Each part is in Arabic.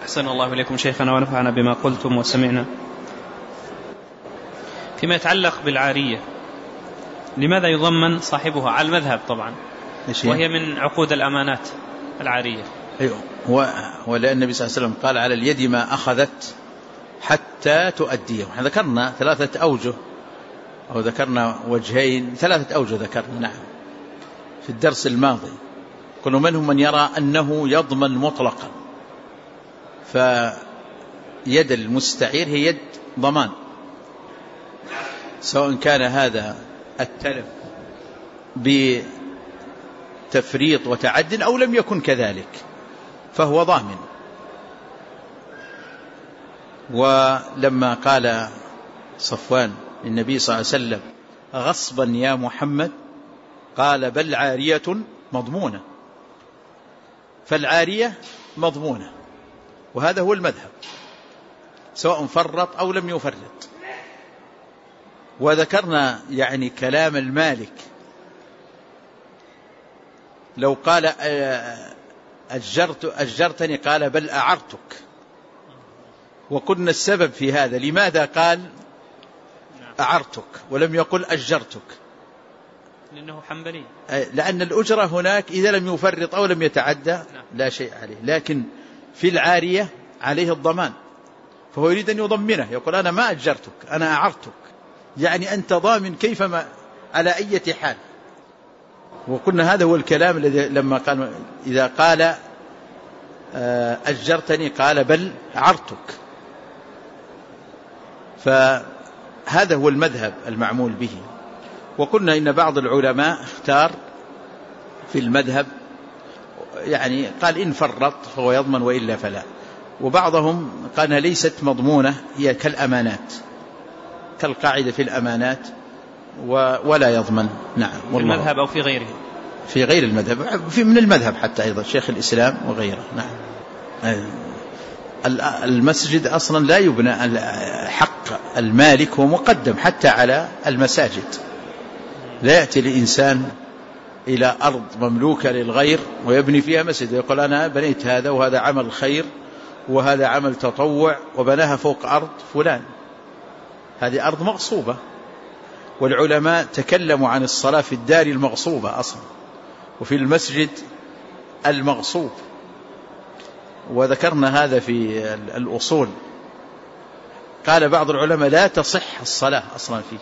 أحسن الله إليكم شيخنا ونفعنا بما قلتم وسمعنا. فيما يتعلق بالعارية، لماذا يضمن صاحبها على المذهب طبعا وهي من عقود الأمانات العارية؟ أيوه، ولأن النبي صلى الله عليه وسلم قال على اليد ما أخذت حتى تؤديه. ذكرنا 3 أوجه أو ذكرنا وجهين، 3 أوجه ذكرنا نعم في الدرس الماضي. كل منهم من يرى أنه يضمن مطلقا، فيد المستعير هي يد ضمان، سواء كان هذا التلف بتفريط وتعد أو لم يكن كذلك فهو ضامن. ولما قال صفوان للنبي صلى الله عليه وسلم غصبا يا محمد، قال بل عارية مضمونة، فالعارية مضمونة، وهذا هو المذهب سواء فرط أو لم يفرط. وذكرنا يعني كلام المالك لو قال أجرتني قال بل أعرتك، وقلنا السبب في هذا لماذا قال أعرتك ولم يقل أجرتك؟ لأنه حنبلي، لأن الأجرة هناك إذا لم يفرط أو لم يتعدى لا شيء عليه، لكن في العارية عليه الضمان، فهو يريد أن يضمنه، يقول أنا ما أجرتك أنا أعرتك، يعني أنت ضامن كيفما على أي حال. وقلنا هذا هو الكلام الذي لما قال إذا قال أجرتني قال بل أعرتك، فهذا هو المذهب المعمول به. وقلنا إن بعض العلماء اختار في المذهب يعني قال إن فرط فهو يضمن وإلا فلا، وبعضهم قال ليست مضمونة، هي كالأمانات، كالقاعدة في الأمانات ولا يضمن. نعم، في المذهب أو في غيره، في غير المذهب، في من المذهب حتى أيضا شيخ الإسلام وغيره. نعم، المسجد أصلا لا يبنى، حق المالك هو مقدم حتى على المساجد. لا يأتي الإنسان إلى أرض مملوكة للغير ويبني فيها مسجد ويقول أنا بنيت هذا وهذا عمل خير وهذا عمل تطوع وبناها فوق أرض فلان، هذه أرض مغصوبة. والعلماء تكلموا عن الصلاة في الدار المغصوبة أصلا وفي المسجد المغصوب، وذكرنا هذا في الأصول. قال بعض العلماء لا تصح الصلاة أصلا فيه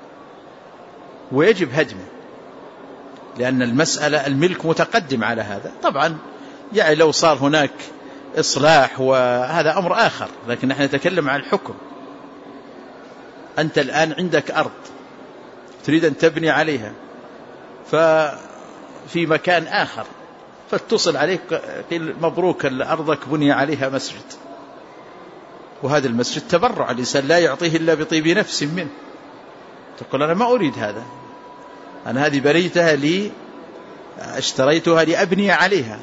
ويجب هدمه، لأن المسألة الملك متقدم على هذا. طبعا يعني لو صار هناك إصلاح وهذا أمر آخر، لكن نحن نتكلم عن الحكم. أنت الآن عندك أرض تريد أن تبني عليها ففي مكان آخر، فاتصل عليك قيل مبروك أرضك بني عليها مسجد، وهذا المسجد تبرع، الإنسان لا يعطيه إلا بطيب نفس منه. تقول أنا ما أريد هذا، أنا هذه بنيتها لي، اشتريتها لأبني عليها،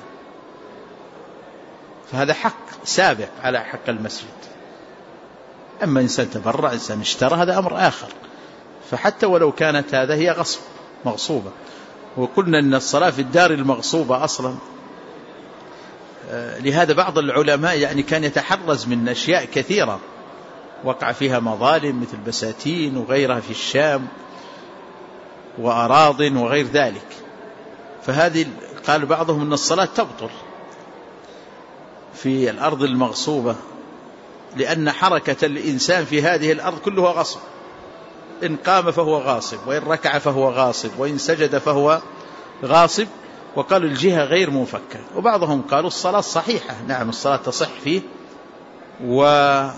فهذا حق سابق على حق المسجد. أما إنسان تبرع، إنسان اشترى، هذا أمر آخر. فحتى ولو كانت هذا هي غصب مغصوبة. وقلنا أن الصلاة في الدار المغصوبة أصلا، لهذا بعض العلماء يعني كان يتحرز من أشياء كثيرة وقع فيها مظالم مثل بساتين وغيرها في الشام وأراض وغير ذلك، فهذه قال بعضهم أن الصلاة تبطل في الأرض المغصوبة، لأن حركة الإنسان في هذه الأرض كلها غصب، إن قام فهو غاصب، وإن ركع فهو غاصب، وإن سجد فهو غاصب. وقالوا الجهة غير منفكة. وبعضهم قالوا الصلاة صحيحة، نعم الصلاة تصح فيه وفي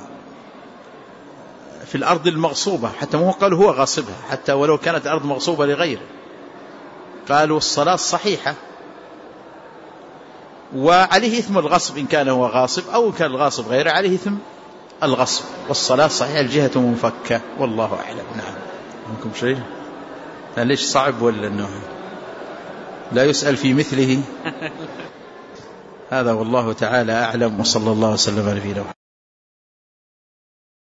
الأرض المغصوبة، حتى ما هو قالوا هو غاصبها، حتى ولو كانت الأرض مغصوبة لغيره، قالوا الصلاة صحيحة وعليه إثم الغصب إن كان هو غاصب، أو إن كان الغاصب غيره عليه إثم الغصب، والصلاة صحيحة الجهة منفكة، والله أعلم. نعم، منكم شيء؟ ليش صعب ولا أنه لا يسأل في مثله؟ هذا والله تعالى أعلم، وصلى الله وسلم على نبينا محمد.